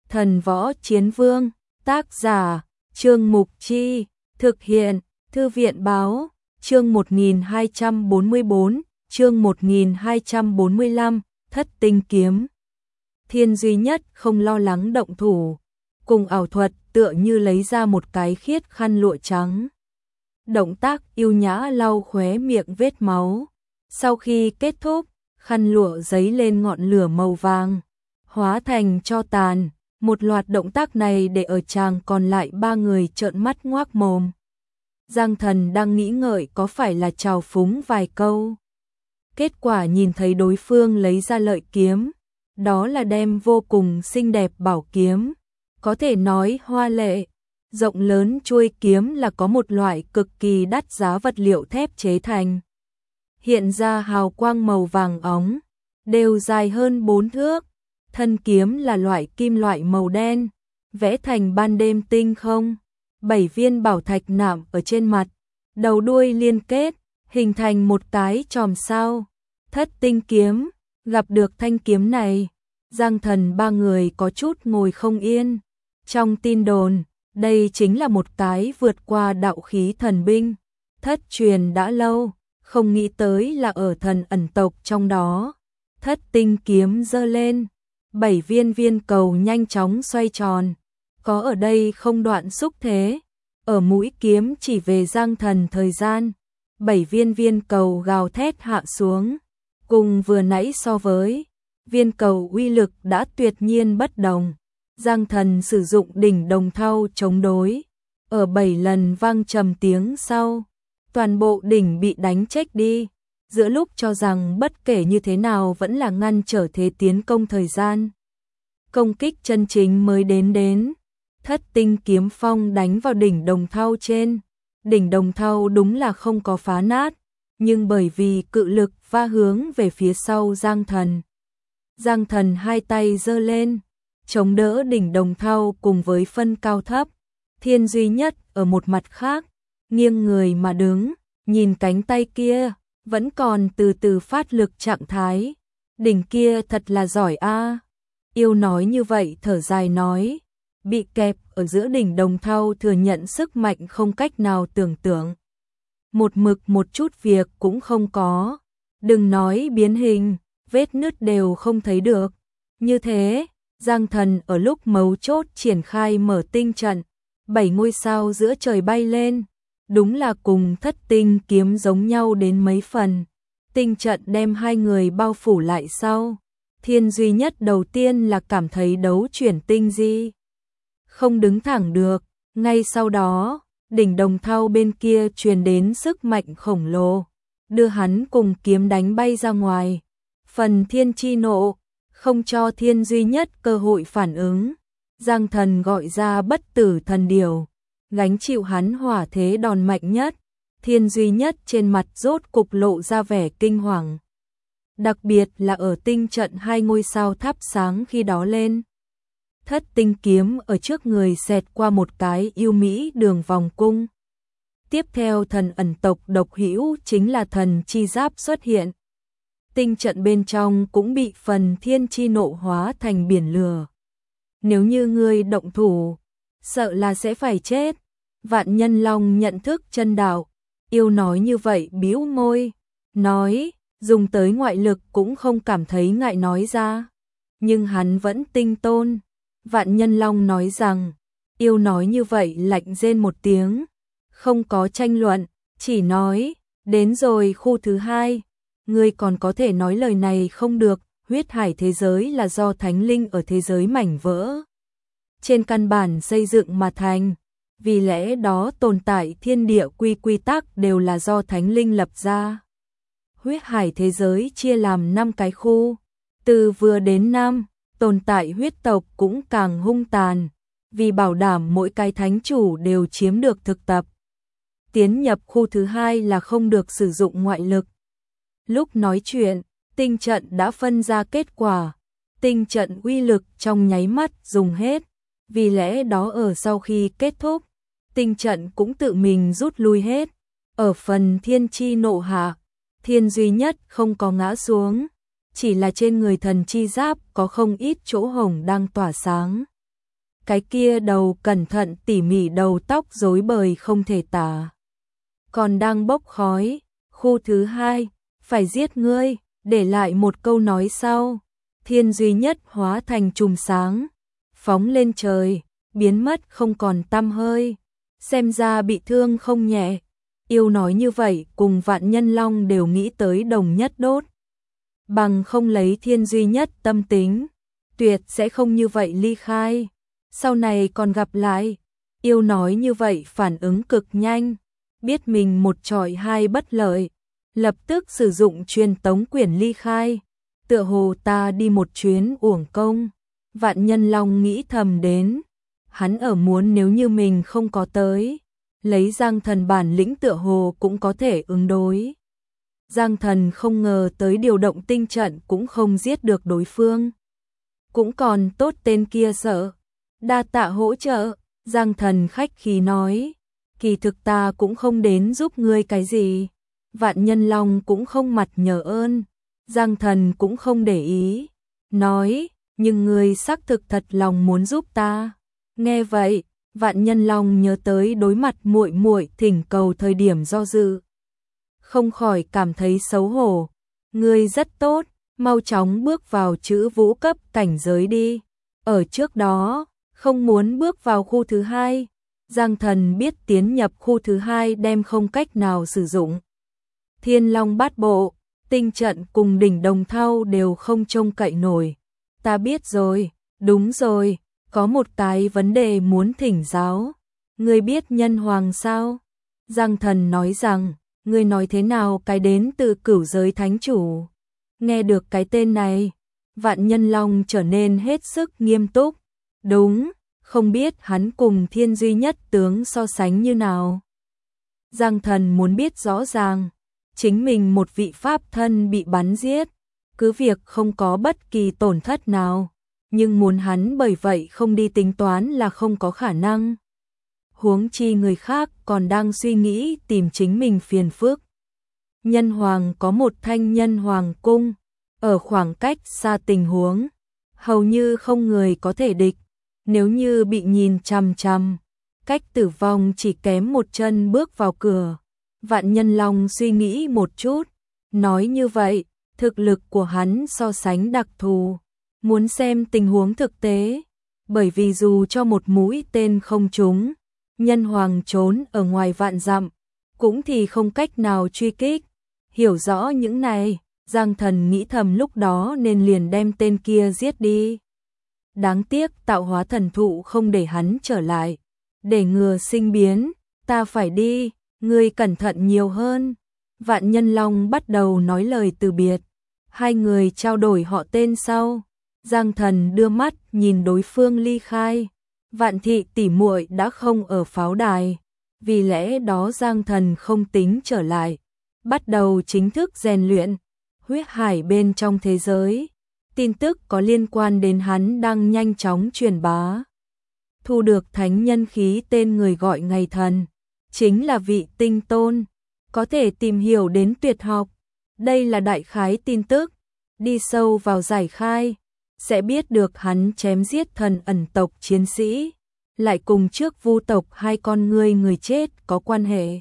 Thần Võ Chiến Vương, tác giả, Trương Mục Chi, thực hiện, Thư viện Báo, chương 1244, chương 1245, Thất Tinh Kiếm. Thiên Duy Nhất không lo lắng động thủ, cùng ảo thuật tựa như lấy ra một cái khiết khăn lụa trắng. Động tác yêu nhã lau khóe miệng vết máu. Sau khi kết thúc, khăn lụa giấy lên ngọn lửa màu vàng, hóa thành tro tàn. Một loạt động tác này để ở chàng còn lại ba người trợn mắt ngoác mồm. Giang Thần đang nghĩ ngợi có phải là trào phúng vài câu. Kết quả nhìn thấy đối phương lấy ra lợi kiếm, đó là đem vô cùng xinh đẹp bảo kiếm, có thể nói hoa lệ. Rộng lớn chuôi kiếm là có một loại cực kỳ đắt giá vật liệu thép chế thành. Hiện ra hào quang màu vàng óng, đều dài hơn 4 thước. Thân kiếm là loại kim loại màu đen, vẽ thành ban đêm tinh không. 7 viên bảo thạch nạm ở trên mặt, đầu đuôi liên kết, hình thành một cái chòm sao. Thất tinh kiếm, gặp được thanh kiếm này, Giang Thần ba người có chút ngồi không yên. Trong tin đồn, đây chính là một cái vượt qua đạo khí thần binh, thất truyền đã lâu, không nghĩ tới là ở thần ẩn tộc trong đó. Thất tinh kiếm giơ lên, 7 viên cầu nhanh chóng xoay tròn, có ở đây không đoạn xúc thế, ở mũi kiếm chỉ về Giang Thần thời gian, 7 viên cầu gào thét hạ xuống, cùng vừa nãy so với, viên cầu uy lực đã tuyệt nhiên bất đồng. Giang Thần sử dụng đỉnh đồng thau chống đối, ở 7 lần vang trầm tiếng sau, toàn bộ đỉnh bị đánh chết đi. Giữa lúc cho rằng bất kể như thế nào vẫn là ngăn trở thế tiến công thời gian. Công kích chân chính mới đến. Thất tinh kiếm phong đánh vào đỉnh đồng thau trên. Đỉnh đồng thau đúng là không có phá nát, nhưng bởi vì cự lực va hướng về phía sau Giang Thần. Giang Thần hai tay giơ lên, chống đỡ đỉnh đồng thau cùng với phân cao thấp. Thiên Duy Nhất ở một mặt khác, nghiêng người mà đứng, nhìn cánh tay kia, vẫn còn từ từ phát lực trạng thái. Đỉnh kia thật là giỏi a. Yêu nói như vậy thở dài nói, bị kẹp ở giữa đỉnh đồng thau thừa nhận sức mạnh không cách nào tưởng tượng. Một mực một chút việc cũng không có, đừng nói biến hình, vết nứt đều không thấy được. Như thế, Giang Thần ở lúc mấu chốt triển khai mở tinh trận, 7 ngôi sao giữa trời bay lên, đúng là cùng thất tinh kiếm giống nhau đến mấy phần. Tinh trận đem hai người bao phủ lại sau. Thiên Duy Nhất đầu tiên là cảm thấy đấu chuyển tinh di, không đứng thẳng được, ngay sau đó, đỉnh đồng thau bên kia truyền đến sức mạnh khổng lồ, đưa hắn cùng kiếm đánh bay ra ngoài. Phần thiên chi nộ, không cho Thiên Duy Nhất cơ hội phản ứng. Giang Thần gọi ra bất tử thần điểu, gánh chịu hắn hỏa thế đòn mạnh nhất. Thiên Duy Nhất trên mặt rốt cục lộ ra vẻ kinh hoàng. Đặc biệt là ở tinh trận 2 ngôi sao thắp sáng khi đó lên. Thất tinh kiếm ở trước người xẹt qua một cái yêu mỹ đường vòng cung. Tiếp theo thần ẩn tộc độc hữu chính là thần chi giáp xuất hiện. Tinh trận bên trong cũng bị phần thiên chi nộ hóa thành biển lửa. Nếu như ngươi động thủ, sợ là sẽ phải chết. Vạn Nhân Long nhận thức chân đạo, yêu nói như vậy bĩu môi, nói, dùng tới ngoại lực cũng không cảm thấy ngại nói ra. Nhưng hắn vẫn tinh tôn. Vạn Nhân Long nói rằng, yêu nói như vậy lạnh rên một tiếng, không có tranh luận, chỉ nói, đến rồi khu thứ 2, ngươi còn có thể nói lời này không được, huyết hải thế giới là do thánh linh ở thế giới mảnh vỡ trên căn bản xây dựng mà thành, vì lẽ đó tồn tại thiên địa quy tắc đều là do thánh linh lập ra. Huyết hải thế giới chia làm 5 cái khu, từ vừa đến 5, tồn tại huyết tộc cũng càng hung tàn, vì bảo đảm mỗi cái thánh chủ đều chiếm được thực tập. Tiến nhập khu thứ 2 là không được sử dụng ngoại lực. Lúc nói chuyện, tinh trận đã phân ra kết quả, tinh trận uy lực trong nháy mắt dùng hết, vì lẽ đó ở sau khi kết thúc, tinh trận cũng tự mình rút lui hết. Ở phần thiên chi nộ hạ, Thiên Duy Nhất không có ngã xuống, chỉ là trên người thần chi giáp có không ít chỗ hổng đang tỏa sáng. cái kia đầu cẩn thận tỉ mỉ đầu tóc rối bời không thể tả. Còn đang bốc khói, khu thứ hai, phải giết ngươi, để lại một câu nói sau. Thiên duy nhất hóa thành chùm sáng, phóng lên trời, biến mất không còn tăm hơi. Xem ra bị thương không nhẹ. Yêu nói như vậy cùng Vạn Nhân Long đều nghĩ tới Đồng Nhất Đốt. Bằng không lấy thiên duy nhất tâm tính, tuyệt sẽ không như vậy ly khai. Sau này còn gặp lại. Yêu nói như vậy phản ứng cực nhanh, biết mình một chọi hai bất lợi, lập tức sử dụng truyền tống quyển ly khai. Tựa hồ ta đi một chuyến uổng công. Vạn Nhân Long nghĩ thầm đến, hắn ở muốn nếu như mình không có tới, lấy Giang Thần bản lĩnh tựa hồ cũng có thể ứng đối. Giang Thần không ngờ tới điều động tinh trận cũng không giết được đối phương. Cũng còn tốt tên kia sợ. Đa tạ hỗ trợ, Giang Thần khách khí nói. Kỳ thực ta cũng không đến giúp ngươi cái gì. Vạn Nhân Long cũng không mặt nhờ ơn. Giang Thần cũng không để ý. Nói, nhưng ngươi xác thực thật lòng muốn giúp ta. Nghe vậy, Vạn Nhân Long nhớ tới đối mặt muội muội thỉnh cầu thời điểm do dự. Không khỏi cảm thấy xấu hổ. Ngươi rất tốt, mau chóng bước vào chữ vũ cấp cảnh giới đi. Ở trước đó, không muốn bước vào khu thứ hai. Giang Thần biết tiến nhập khu thứ hai đem không cách nào sử dụng. Thiên Long Bát Bộ, tinh trận cùng đỉnh Đồng Thau đều không trông cậy nổi. Ta biết rồi, đúng rồi, có một cái vấn đề muốn thỉnh giáo. Ngươi biết Nhân Hoàng sao? Giang Thần nói rằng, ngươi nói thế nào cái đến từ Cửu Giới Thánh Chủ. Nghe được cái tên này, Vạn Nhân Long trở nên hết sức nghiêm túc. Đúng, không biết hắn cùng Thiên Duy Nhất tướng so sánh như nào. Giang Thần muốn biết rõ ràng, chính mình một vị pháp thân bị bắn giết, cứ việc không có bất kỳ tổn thất nào, nhưng muốn hắn bởi vậy không đi tính toán là không có khả năng. Huống chi người khác còn đang suy nghĩ tìm chính mình phiền phức. Nhân Hoàng có một thanh Nhân Hoàng cung, ở khoảng cách xa tình huống, hầu như không người có thể địch. Nếu như bị nhìn chằm chằm, cách tử vong chỉ kém một chân bước vào cửa. Vạn Nhân Long suy nghĩ một chút, nói như vậy, thực lực của hắn so sánh đặc thù, muốn xem tình huống thực tế, bởi vì dù cho một mũi tên không trúng, Nhân Hoàng trốn ở ngoài vạn dặm, cũng thì không cách nào truy kích. Hiểu rõ những này, Giang Thần nghĩ thầm lúc đó nên liền đem tên kia giết đi. Đáng tiếc tạo hóa thần thụ không để hắn trở lại. Để ngừa sinh biến, ta phải đi, ngươi cẩn thận nhiều hơn. Vạn Nhân Long bắt đầu nói lời từ biệt. Hai người trao đổi họ tên sau. Giang Thần đưa mắt nhìn đối phương ly khai. Vạn thị tỷ muội đã không ở pháo đài. Vì lẽ đó Giang Thần không tính trở lại. Bắt đầu chính thức rèn luyện. Huyết hải bên trong thế giới. Tin tức có liên quan đến hắn đang nhanh chóng truyền bá. Thu được thánh nhân khí tên người gọi ngày thần, chính là vị tinh tôn, có thể tìm hiểu đến tuyệt học. Đây là đại khái tin tức, đi sâu vào giải khai, sẽ biết được hắn chém giết thần ẩn tộc chiến sĩ, lại cùng trước vu tộc hai con người chết có quan hệ.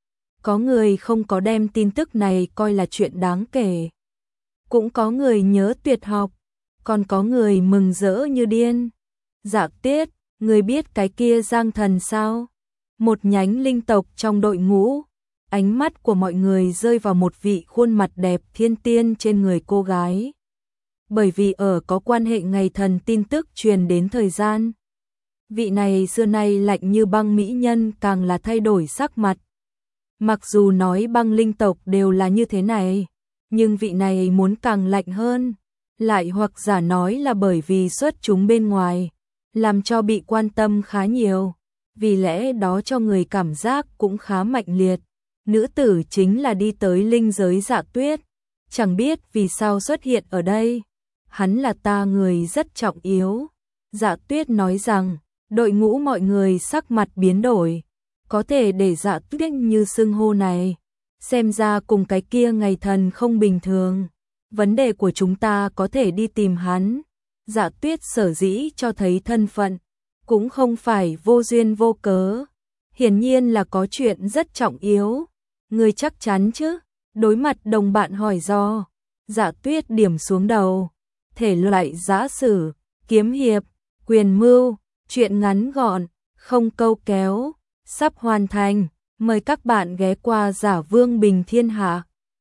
Có người không có đem tin tức này coi là chuyện đáng kể. Cũng có người nhớ tuyệt học, còn có người mừng rỡ như điên. Dạ Tiết, người biết cái kia Giang Thần sao? Một nhánh linh tộc trong đội ngũ. Ánh mắt của mọi người rơi vào một vị khuôn mặt đẹp thiên tiên trên người cô gái. Bởi vì ở có quan hệ ngày thần tin tức truyền đến thời gian. Vị này xưa nay lạnh như băng mỹ nhân càng là thay đổi sắc mặt. Mặc dù nói băng linh tộc đều là như thế này, nhưng vị này muốn càng lạnh hơn. Lại hoặc giả nói là bởi vì xuất chúng bên ngoài, làm cho bị quan tâm khá nhiều, vì lẽ đó cho người cảm giác cũng khá mạnh liệt. Nữ tử chính là đi tới linh giới Dạ Tuyết, chẳng biết vì sao xuất hiện ở đây. Hắn là ta người rất trọng yếu. Dạ Tuyết nói rằng, đội ngũ mọi người sắc mặt biến đổi, có thể để Dạ Tuyết như xưng hô này, xem ra cùng cái kia ngày thần không bình thường. Vấn đề của chúng ta có thể đi tìm hắn. Dạ Tuyết sở dĩ cho thấy thân phận, cũng không phải vô duyên vô cớ. Hiển nhiên là có chuyện rất trọng yếu. Ngươi chắc chắn chứ? Đối mặt đồng bạn hỏi do. Dạ Tuyết điểm xuống đầu. Thể loại giã sử, kiếm hiệp, quyền mưu, truyện ngắn gọn, không câu kéo, sắp hoàn thành. Mời các bạn ghé qua Giả Vương Bình Thiên Hạ.